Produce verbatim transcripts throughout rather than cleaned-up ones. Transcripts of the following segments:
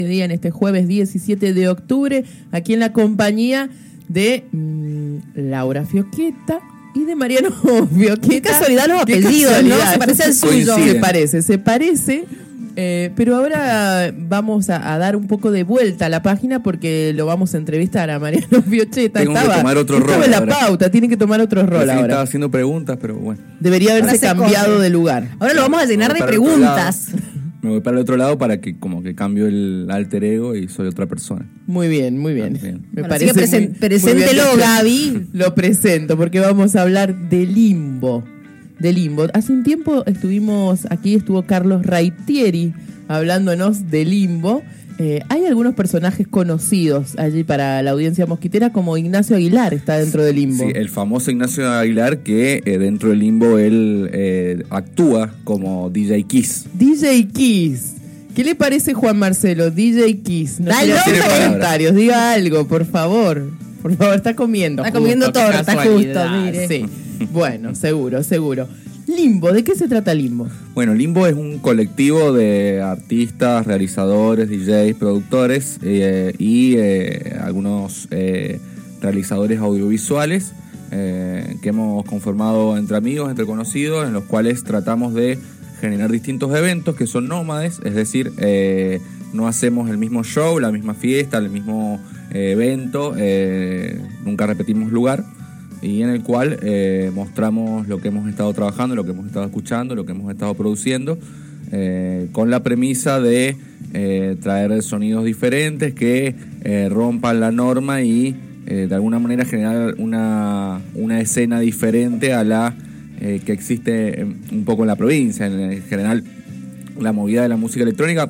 día en este jueves diecisiete de octubre, aquí en la compañía de mmm, Laura Fioqueta y de Mariano Fioqueta. Qué casualidad los apellidos, ¿no? Se parece al suyo. Se parece, se parece. Eh, pero ahora vamos a, a dar un poco de vuelta a la página porque lo vamos a entrevistar a Mariano Fioqueta. Tengo estaba, que tomar otro estaba rol en la ahora. pauta, tiene que tomar otro rol sí, ahora. Estaba haciendo preguntas, pero bueno. Debería haberse cambiado corre. de lugar. Ahora lo vamos a llenar de preguntas. Me voy para el otro lado para que como que cambio el alter ego y soy otra persona. Muy bien, muy bien. bien. Me bueno, parece presen- muy, preséntelo, muy bien. Gaby. Lo presento porque vamos a hablar de Limbo. De Limbo. Hace un tiempo estuvimos, aquí estuvo Carlos Raitieri hablándonos de Limbo. Eh, hay algunos personajes conocidos allí para la audiencia mosquitera, como Ignacio Aguilar está dentro de Limbo. Sí, el famoso Ignacio Aguilar que eh, dentro de Limbo él eh, actúa como D J Kiss. D J Kiss. ¿Qué le parece Juan Marcelo? D J Kiss. No Dale, quiero hacer palabra. comentarios, diga algo, por favor. Por favor, está comiendo. Está comiendo justo, qué torta, casualidad. justo, mire. Sí. Bueno, seguro, seguro. Limbo, ¿de qué se trata Limbo? Bueno, Limbo es un colectivo de artistas, realizadores, D Js, productores eh, y eh, algunos eh, realizadores audiovisuales eh, que hemos conformado entre amigos, entre conocidos, en los cuales tratamos de generar distintos eventos que son nómades, es decir, eh, no hacemos el mismo show, la misma fiesta, el mismo eh, evento, eh, nunca repetimos lugar. Y en el cual eh, mostramos lo que hemos estado trabajando, lo que hemos estado escuchando, lo que hemos estado produciendo, eh, con la premisa de eh, traer sonidos diferentes que eh, rompan la norma y eh, de alguna manera generar una, una escena diferente a la eh, que existe en, un poco en la provincia. En, en general, la movida de la música electrónica,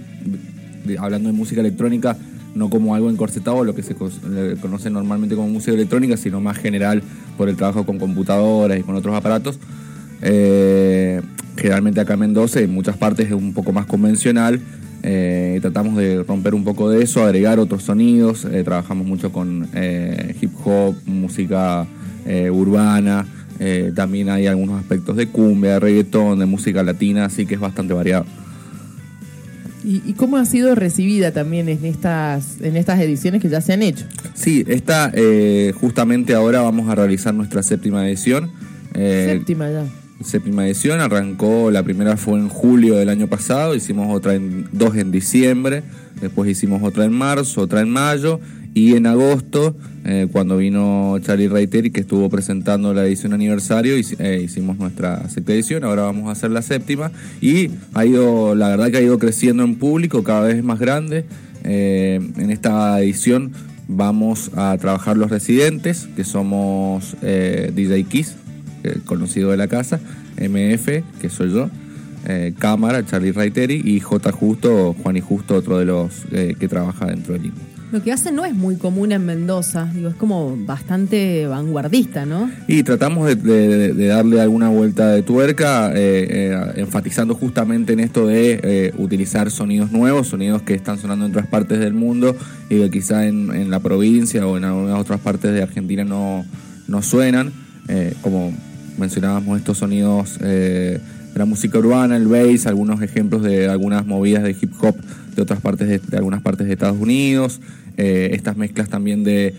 de, hablando de música electrónica, no como algo encorsetado, lo que se conoce normalmente como música electrónica, sino más general por el trabajo con computadoras y con otros aparatos. Eh, generalmente acá en Mendoza, en muchas partes es un poco más convencional. Eh, tratamos de romper un poco de eso, agregar otros sonidos. Eh, trabajamos mucho con eh, hip hop, música eh, urbana. Eh, también hay algunos aspectos de cumbia, de reggaetón, de música latina, así que es bastante variado. ¿Y, y cómo ha sido recibida también en estas, en estas ediciones que ya se han hecho? Sí, esta eh, justamente ahora vamos a realizar nuestra séptima edición. Eh, Séptima ya. Séptima edición, arrancó, la primera fue en julio del año pasado, hicimos otra en, dos en diciembre, después hicimos otra en marzo, otra en mayo, y en agosto, eh, cuando vino Charlie Raiteri, que estuvo presentando la edición aniversario, eh, hicimos nuestra sexta edición, ahora vamos a hacer la séptima, y ha ido, la verdad que ha ido creciendo en público, cada vez más grande. Eh, en esta edición vamos a trabajar los residentes, que somos eh, D J Kiss, eh, conocido de la casa, M F, que soy yo, eh, Cámara, Charlie Raiteri, y J Justo, Juan y Justo, otro de los eh, que trabaja dentro del Limbo. Lo que hacen no es muy común en Mendoza, digo, es como bastante vanguardista, ¿no? Y tratamos de, de, de darle alguna vuelta de tuerca, eh, eh, enfatizando justamente en esto de eh, utilizar sonidos nuevos, sonidos que están sonando en otras partes del mundo y que quizá en, en la provincia o en algunas otras partes de Argentina no, no suenan, eh, como mencionábamos estos sonidos eh, de la música urbana, el bass, algunos ejemplos de algunas movidas de hip hop de otras partes de, de algunas partes de Estados Unidos, eh, estas mezclas también de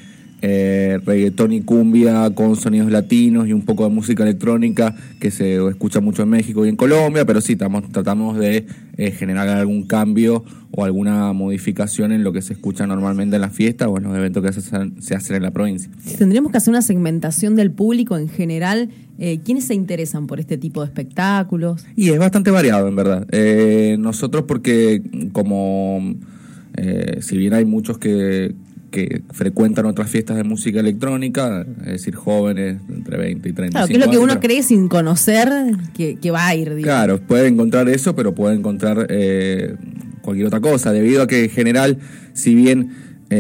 eh, reggaetón y cumbia con sonidos latinos y un poco de música electrónica que se escucha mucho en México y en Colombia, pero sí estamos, tratamos de eh, generar algún cambio o alguna modificación en lo que se escucha normalmente en las fiestas o en los eventos que se hacen, se hacen en la provincia. Tendríamos que hacer una segmentación del público en general. Eh, ¿Quiénes se interesan por este tipo de espectáculos? Y es bastante variado, en verdad. Eh, nosotros porque como, eh, si bien hay muchos que, que frecuentan otras fiestas de música electrónica, es decir, jóvenes entre veinte y treinta y cinco años. Claro, que es lo que uno pero, cree sin conocer que, que va a ir. Digo. Claro, puede encontrar eso, pero puede encontrar eh, cualquier otra cosa, debido a que en general, si bien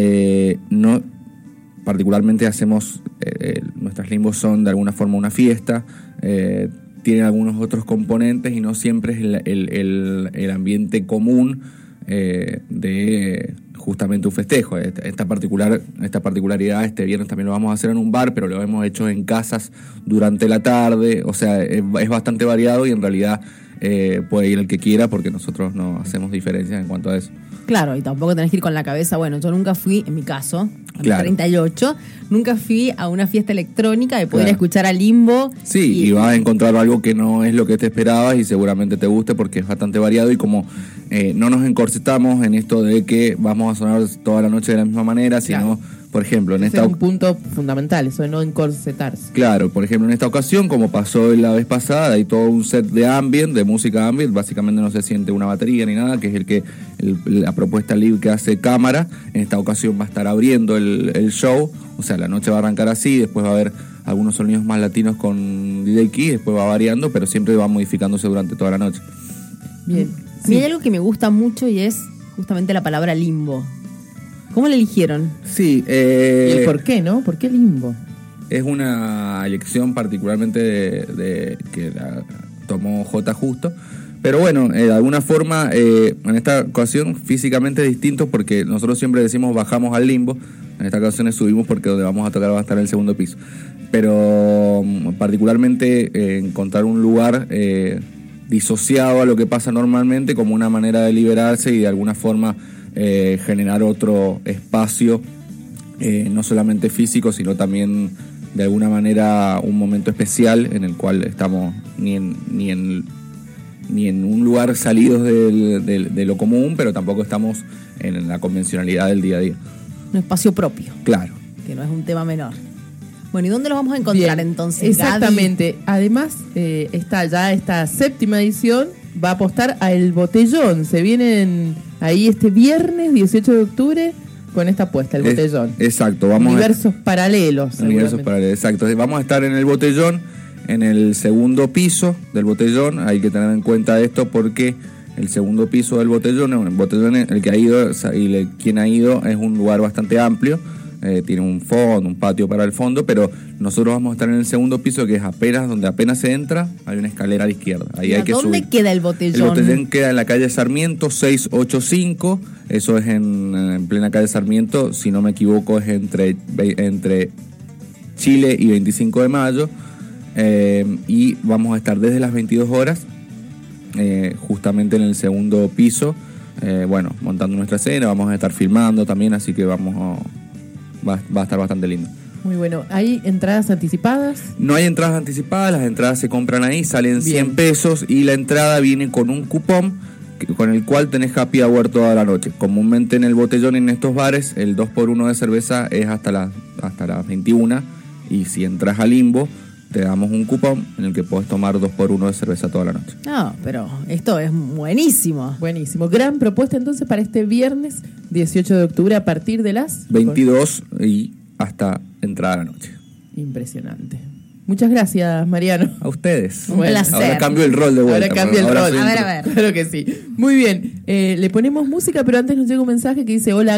eh, no... particularmente hacemos, eh, nuestras limbos son de alguna forma una fiesta, eh, tienen algunos otros componentes y no siempre es el, el, el, el ambiente común eh, de justamente un festejo. Esta, esta, particular, esta particularidad, este viernes también lo vamos a hacer en un bar, pero lo hemos hecho en casas durante la tarde, o sea, es, es bastante variado y en realidad eh, puede ir el que quiera porque nosotros no hacemos diferencias en cuanto a eso. Claro, y tampoco tenés que ir con la cabeza, bueno, yo nunca fui, en mi caso, a mis Claro. treinta y ocho, nunca fui a una fiesta electrónica de poder Claro. escuchar a Limbo. Sí, y, vas a encontrar algo que no es lo que te esperabas y seguramente te guste porque es bastante variado y como eh, no nos encorsetamos en esto de que vamos a sonar toda la noche de la misma manera, sino, Claro. por ejemplo, en Ese esta es un punto fundamental, eso de no encorsetarse. Claro, por ejemplo, en esta ocasión, como pasó la vez pasada, hay todo un set de ambient, de música ambient, básicamente no se siente una batería ni nada, que es el que el- la propuesta live que hace cámara. En esta ocasión va a estar abriendo el, el show, o sea, la noche va a arrancar así, después va a haber algunos sonidos más latinos con D J Key, después va variando, pero siempre va modificándose durante toda la noche. Bien. A mí hay algo que me gusta mucho y es justamente la palabra limbo. ¿Cómo la eligieron? Sí, ¿Y eh, el por qué, no? ¿Por qué limbo? es una elección particularmente de, de- que la tomó J Justo. Pero bueno, eh, de alguna forma, eh, en esta ocasión físicamente distinto porque nosotros siempre decimos bajamos al limbo. En esta ocasión subimos porque donde vamos a tocar va a estar en el segundo piso. Pero mm, particularmente eh, encontrar un lugar eh, disociado a lo que pasa normalmente como una manera de liberarse y de alguna forma eh, generar otro espacio, eh, no solamente físico, sino también de alguna manera un momento especial en el cual estamos ni en, ni en, ni en un lugar salidos del- del- de lo común, pero tampoco estamos en la convencionalidad del día a día. Un espacio propio, Claro. que no es un tema menor. Bueno, ¿y dónde lo vamos a encontrar Bien, entonces, exactamente. Además, eh, está ya esta séptima edición, va a apostar a El Botellón. Se vienen ahí este viernes dieciocho de octubre con esta apuesta, El Es- Botellón. exacto, vamos a- Universos paralelos. Universos seguramente. paralelos, exacto. Vamos a estar en el Botellón, en el segundo piso del Botellón. Hay que tener en cuenta esto porque el segundo piso del Botellón, el Botellón, el que ha ido y le- quien ha ido es un lugar bastante amplio. Eh, tiene un fondo, un patio para el fondo, pero nosotros vamos a estar en el segundo piso, que es apenas donde apenas se entra, hay una escalera a la izquierda. Ahí ¿Y hay a que dónde subir. queda el El botellón? Botellón queda en la calle Sarmiento seiscientos ochenta y cinco, eso es en, en plena calle Sarmiento, si no me equivoco es entre, ve- entre Chile y veinticinco de mayo, eh, y vamos a estar desde las veintidós horas, eh, justamente en el segundo piso, eh, bueno, montando nuestra escena, vamos a estar filmando también, así que vamos a, va, va a estar bastante lindo. Muy bueno. ¿Hay entradas anticipadas? No hay entradas anticipadas, las entradas se compran ahí, salen cien Bien. pesos y la entrada viene con un cupón que- con el cual tenés happy hour toda la noche. Comúnmente en el Botellón y en estos bares el dos por uno de cerveza es hasta las hasta las veintiuna y si entras a Limbo te damos un cupón en el que podés tomar dos por uno de cerveza toda la noche. No, pero esto es buenísimo. Buenísimo. Gran propuesta entonces para este viernes dieciocho de octubre a partir de las veintidós y hasta entrada a la noche. Impresionante. Muchas gracias, Mariano. A ustedes. Un placer. Ahora cambio el rol de vuelta. Ahora cambia el Ahora rol. soy A ver, intro- a ver. Claro que sí. Muy bien. Eh, le ponemos música, pero antes nos llega un mensaje que dice: hola.